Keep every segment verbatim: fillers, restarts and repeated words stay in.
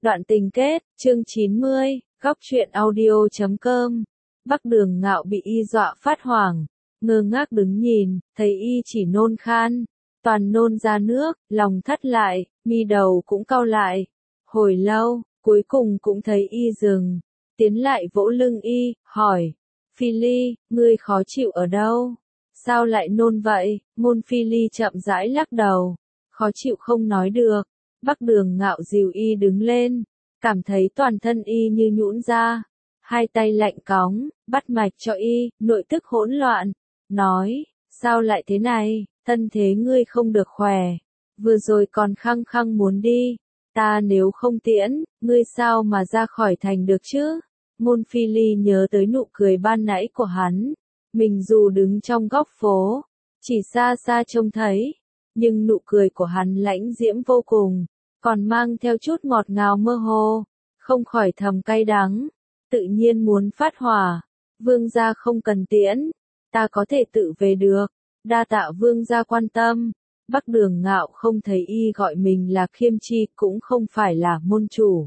Đoạn tình kết, chương chín mươi, góc truyện audio chấm com. Bắc Đường Ngạo bị y dọa phát hoảng, ngơ ngác đứng nhìn, thấy y chỉ nôn khan, toàn nôn ra nước, lòng thắt lại, mi đầu cũng cau lại. Hồi lâu, cuối cùng cũng thấy y dừng, tiến lại vỗ lưng y, hỏi, Phi Ly, ngươi khó chịu ở đâu? Sao lại nôn vậy? Môn Phi Ly chậm rãi lắc đầu, khó chịu không nói được. Bắc Đường Ngạo dìu y đứng lên, cảm thấy toàn thân y như nhũn ra, hai tay lạnh cóng, bắt mạch cho y, nội tức hỗn loạn, nói, sao lại thế này, thân thế ngươi không được khỏe, vừa rồi còn khăng khăng muốn đi, ta nếu không tiễn, ngươi sao mà ra khỏi thành được chứ? Môn Phi Ly nhớ tới nụ cười ban nãy của hắn, mình dù đứng trong góc phố, chỉ xa xa trông thấy, nhưng nụ cười của hắn lãnh diễm vô cùng, còn mang theo chút ngọt ngào mơ hồ, không khỏi thầm cay đắng, tự nhiên muốn phát hỏa. Vương gia không cần tiễn, ta có thể tự về được, đa tạ vương gia quan tâm. Bắc Đường Ngạo không thấy y gọi mình là Khiêm Chi, cũng không phải là môn chủ,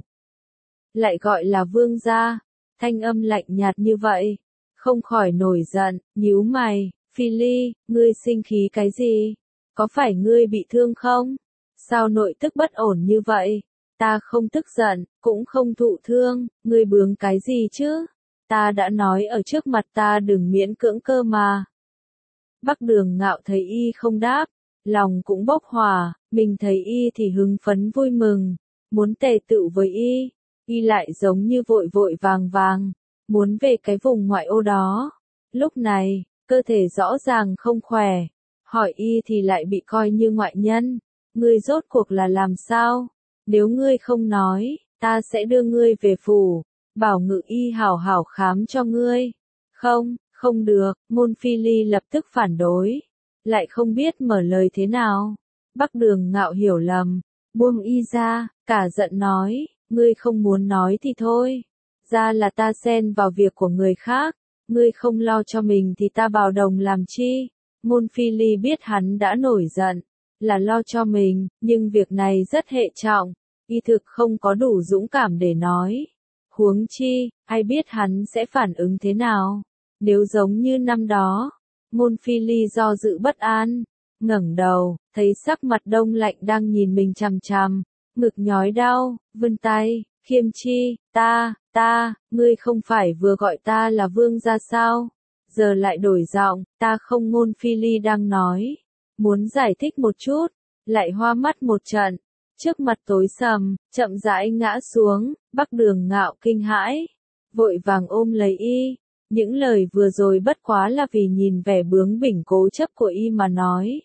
lại gọi là vương gia, thanh âm lạnh nhạt như vậy, không khỏi nổi giận, nhíu mày, Phi Ly, ngươi sinh khí cái gì? Có phải ngươi bị thương không? Sao nội tức bất ổn như vậy? Ta không tức giận, cũng không thụ thương, ngươi bướng cái gì chứ? Ta đã nói ở trước mặt ta đừng miễn cưỡng cơ mà. Bắc Đường Ngạo thấy y không đáp, lòng cũng bốc hỏa, mình thấy y thì hứng phấn vui mừng, muốn tề tựu với y, y lại giống như vội vội vàng vàng, muốn về cái vùng ngoại ô đó. Lúc này, cơ thể rõ ràng không khỏe, hỏi y thì lại bị coi như ngoại nhân. Ngươi rốt cuộc là làm sao? Nếu ngươi không nói, ta sẽ đưa ngươi về phủ, bảo Ngự y hảo hảo khám cho ngươi. Không, không được, Môn Phi Ly lập tức phản đối, lại không biết mở lời thế nào. Bắc Đường Ngạo hiểu lầm, buông y ra, cả giận nói, ngươi không muốn nói thì thôi, ra là ta xen vào việc của người khác, ngươi không lo cho mình thì ta bào đồng làm chi? Môn Phi Ly biết hắn đã nổi giận, là lo cho mình, nhưng việc này rất hệ trọng, y thực không có đủ dũng cảm để nói. Huống chi, ai biết hắn sẽ phản ứng thế nào, nếu giống như năm đó. Môn Phi Ly do dự bất an, ngẩng đầu, thấy sắc mặt đông lạnh đang nhìn mình chằm chằm, ngực nhói đau, vươn tay, Khiêm Chi, ta, ta, ngươi không phải vừa gọi ta là vương gia sao? Giờ lại đổi giọng, ta không. Môn Phi Ly đang nói, muốn giải thích một chút, lại hoa mắt một trận, trước mặt tối sầm, chậm rãi ngã xuống. Bắc Đường Ngạo kinh hãi, vội vàng ôm lấy y, những lời vừa rồi bất quá là vì nhìn vẻ bướng bỉnh cố chấp của y mà nói.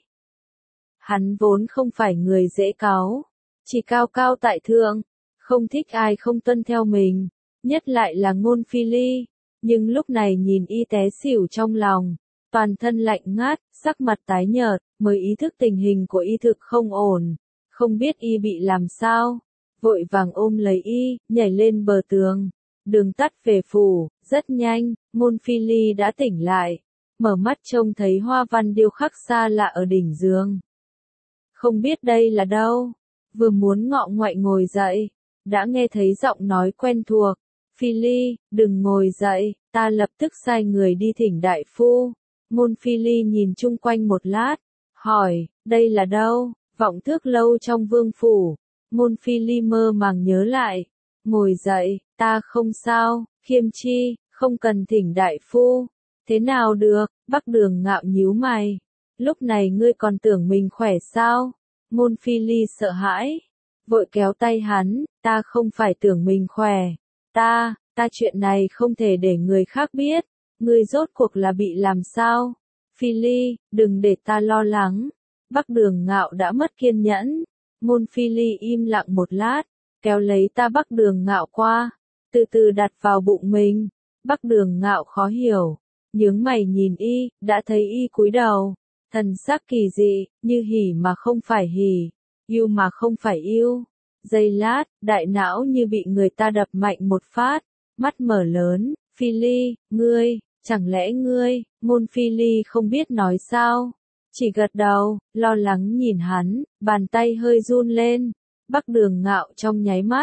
Hắn vốn không phải người dễ cáu, chỉ cao cao tại thượng, không thích ai không tuân theo mình, nhất lại là Môn Phi Ly. Nhưng lúc này nhìn y té xỉu trong lòng, toàn thân lạnh ngát, sắc mặt tái nhợt, mới ý thức tình hình của y thực không ổn, không biết y bị làm sao, vội vàng ôm lấy y, nhảy lên bờ tường, đường tắt về phủ. Rất nhanh, Môn Phi Ly đã tỉnh lại, mở mắt trông thấy hoa văn điêu khắc xa lạ ở đỉnh giường. Không biết đây là đâu, vừa muốn ngọ ngoại ngồi dậy, đã nghe thấy giọng nói quen thuộc. Phi Ly, đừng ngồi dậy, ta lập tức sai người đi thỉnh đại phu. Môn Phi Ly nhìn chung quanh một lát, hỏi, đây là đâu? Vọng Thước Lâu trong vương phủ. Môn Phi Ly mơ màng nhớ lại, ngồi dậy, ta không sao, Khiêm Chi, không cần thỉnh đại phu. Thế nào được? Bắc Đường Ngạo nhíu mày, lúc này ngươi còn tưởng mình khỏe sao? Môn Phi Ly sợ hãi, vội kéo tay hắn, ta không phải tưởng mình khỏe. Ta, ta chuyện này không thể để người khác biết, ngươi rốt cuộc là bị làm sao? Phi Ly, đừng để ta lo lắng. Bắc Đường Ngạo đã mất kiên nhẫn, Môn Phi Ly im lặng một lát, kéo lấy ta Bắc Đường Ngạo qua, từ từ đặt vào bụng mình. Bắc Đường Ngạo khó hiểu, nhướng mày nhìn y, đã thấy y cúi đầu, thần sắc kỳ dị, như hỉ mà không phải hỉ, yêu mà không phải yêu. Giây lát, đại não như bị người ta đập mạnh một phát, mắt mở lớn, Phi Ly, ngươi, chẳng lẽ ngươi? Môn Phi Ly không biết nói sao, chỉ gật đầu, lo lắng nhìn hắn, bàn tay hơi run lên. Bắc Đường Ngạo trong nháy mắt,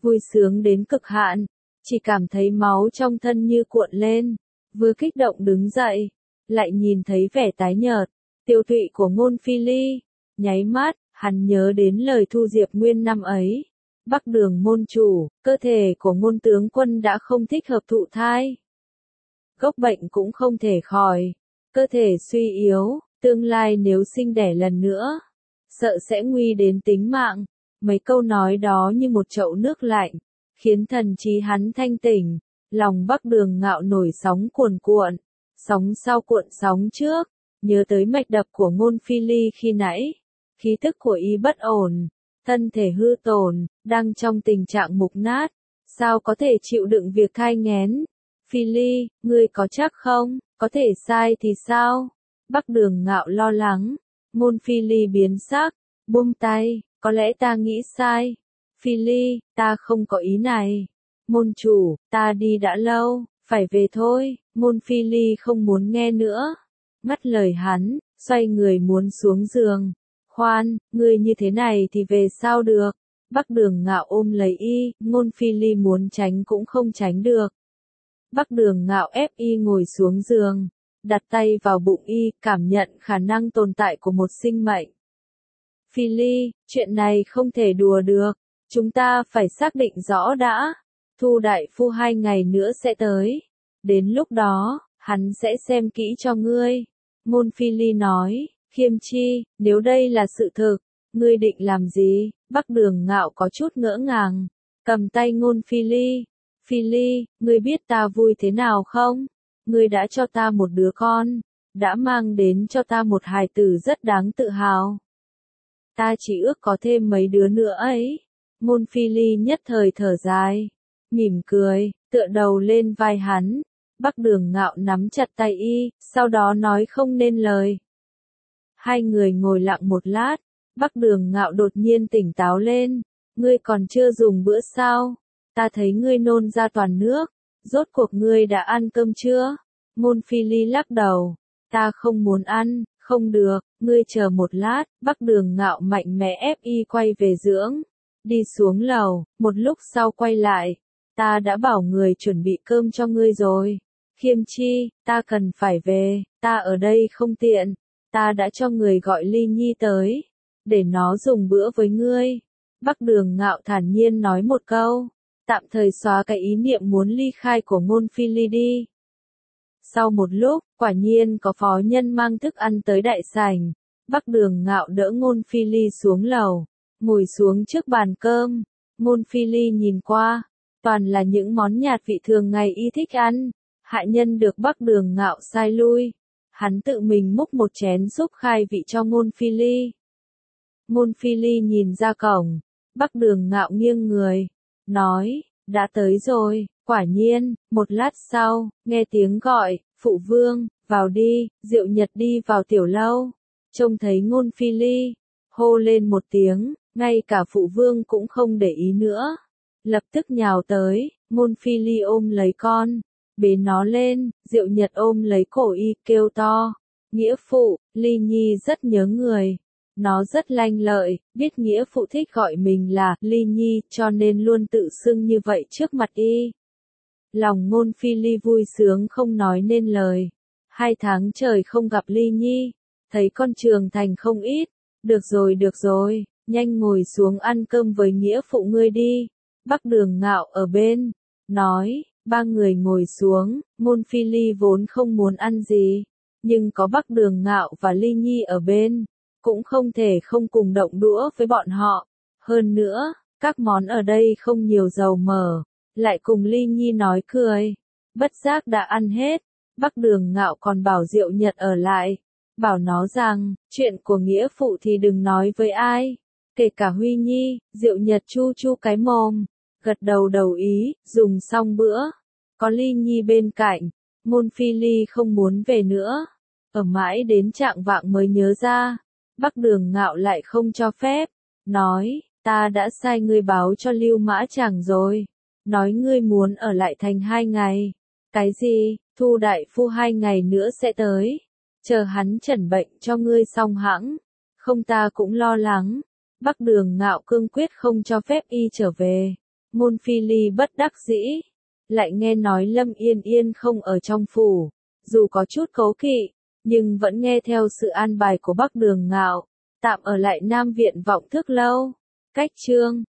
vui sướng đến cực hạn, chỉ cảm thấy máu trong thân như cuộn lên, vừa kích động đứng dậy, lại nhìn thấy vẻ tái nhợt, tiêu tụy của Ngôn Phi Ly, nháy mắt, hắn nhớ đến lời Thu Diệp Nguyên năm ấy. Bắc Đường môn chủ, cơ thể của Ngôn tướng quân đã không thích hợp thụ thai. Gốc bệnh cũng không thể khỏi, cơ thể suy yếu, tương lai nếu sinh đẻ lần nữa, sợ sẽ nguy đến tính mạng. Mấy câu nói đó như một chậu nước lạnh, khiến thần trí hắn thanh tỉnh, lòng Bắc Đường Ngạo nổi sóng cuồn cuộn, sóng sau cuộn sóng trước, nhớ tới mạch đập của Ngôn Phi Ly khi nãy, khí tức của y bất ổn, thân thể hư tổn, đang trong tình trạng mục nát, sao có thể chịu đựng việc thai nghén. Phi Ly, ngươi có chắc không, có thể sai thì sao? Bắc Đường Ngạo lo lắng, Ngôn Phi Ly biến sắc, buông tay, có lẽ ta nghĩ sai. Phi Ly, ta không có ý này. Môn chủ, ta đi đã lâu, phải về thôi. Ngôn Phi Ly không muốn nghe nữa. Ngắt lời hắn, xoay người muốn xuống giường. Khoan, ngươi như thế này thì về sao được? Bắc Đường Ngạo ôm lấy y, Ngôn Phi Ly muốn tránh cũng không tránh được. Bắc Đường Ngạo ép y ngồi xuống giường, đặt tay vào bụng y, cảm nhận khả năng tồn tại của một sinh mệnh. Phi Ly, chuyện này không thể đùa được, chúng ta phải xác định rõ đã. Thu đại phu hai ngày nữa sẽ tới, đến lúc đó, hắn sẽ xem kỹ cho ngươi. Ngôn Phi Ly nói, Khiêm Chi, nếu đây là sự thực, ngươi định làm gì? Bắc Đường Ngạo có chút ngỡ ngàng, cầm tay Ngôn Phi Ly. Phi Ly, ngươi biết ta vui thế nào không? Ngươi đã cho ta một đứa con, đã mang đến cho ta một hài tử rất đáng tự hào. Ta chỉ ước có thêm mấy đứa nữa ấy. Ngôn Phi Ly nhất thời thở dài, mỉm cười, tựa đầu lên vai hắn. Bắc Đường Ngạo nắm chặt tay y, sau đó nói không nên lời. Hai người ngồi lặng một lát, Bắc Đường Ngạo đột nhiên tỉnh táo lên. Ngươi còn chưa dùng bữa sao? Ta thấy ngươi nôn ra toàn nước, rốt cuộc ngươi đã ăn cơm chưa? Ngôn Phi Ly lắc đầu, ta không muốn ăn, không được, ngươi chờ một lát. Bắc Đường Ngạo mạnh mẽ ép y quay về dưỡng, đi xuống lầu, một lúc sau quay lại, ta đã bảo người chuẩn bị cơm cho ngươi rồi. Khiêm Chi, ta cần phải về, ta ở đây không tiện, ta đã cho người gọi Ly Nhi tới, để nó dùng bữa với ngươi. Bắc Đường Ngạo thản nhiên nói một câu, tạm thời xóa cái ý niệm muốn ly khai của Ngôn Phi Ly đi. Sau một lúc, quả nhiên có phó nhân mang thức ăn tới đại sảnh. Bắc Đường Ngạo đỡ Ngôn Phi Ly xuống lầu, ngồi xuống trước bàn cơm. Ngôn Phi Ly nhìn qua, toàn là những món nhạt vị thường ngày y thích ăn. Hạ nhân được Bắc Đường Ngạo sai lui, hắn tự mình múc một chén súp khai vị cho Ngôn Phi Ly. Ngôn Phi Ly nhìn ra cổng, Bắc Đường Ngạo nghiêng người, nói, đã tới rồi. Quả nhiên, một lát sau, nghe tiếng gọi, phụ vương, vào đi. Diệu Nhật đi vào tiểu lâu, trông thấy Ngôn Phi Ly, hô lên một tiếng, ngay cả phụ vương cũng không để ý nữa, lập tức nhào tới. Ngôn Phi Ly ôm lấy con, bế nó lên. Diệu Nhật ôm lấy cổ y, kêu to, nghĩa phụ, Ly Nhi rất nhớ người. Nó rất lanh lợi, biết nghĩa phụ thích gọi mình là Ly Nhi, cho nên luôn tự xưng như vậy trước mặt y. Lòng Ngôn Phi Ly vui sướng không nói nên lời. Hai tháng trời không gặp Ly Nhi, thấy con trưởng thành không ít. Được rồi được rồi, nhanh ngồi xuống ăn cơm với nghĩa phụ ngươi đi. Bắc Đường Ngạo ở bên, nói, ba người ngồi xuống. Ngôn Phi Ly vốn không muốn ăn gì, nhưng có Bắc Đường Ngạo và Ly Nhi ở bên, cũng không thể không cùng động đũa với bọn họ. Hơn nữa, các món ở đây không nhiều dầu mỡ, lại cùng Ly Nhi nói cười, bất giác đã ăn hết. Bắc Đường Ngạo còn bảo Diệu Nhật ở lại, bảo nó rằng, chuyện của nghĩa phụ thì đừng nói với ai, kể cả Huy Nhi. Diệu Nhật chu chu cái mồm, gật đầu đầu ý. Dùng xong bữa, có Ly Nhi bên cạnh, Ngôn Phi Ly không muốn về nữa, ở mãi đến trạng vạng mới nhớ ra. Bắc Đường Ngạo lại không cho phép, nói, ta đã sai ngươi báo cho Lưu Mã Chàng rồi, nói ngươi muốn ở lại thành hai ngày. Cái gì? Thu đại phu hai ngày nữa sẽ tới, chờ hắn chẩn bệnh cho ngươi xong hẵng. Không, ta cũng lo lắng. Bắc Đường Ngạo cương quyết không cho phép y trở về. Ngôn Phi Ly bất đắc dĩ, lại nghe nói Lâm Yên Yên không ở trong phủ, dù có chút cấu kỵ, nhưng vẫn nghe theo sự an bài của Bắc Đường Ngạo, tạm ở lại Nam Viện Vọng Thức Lâu. Cách chương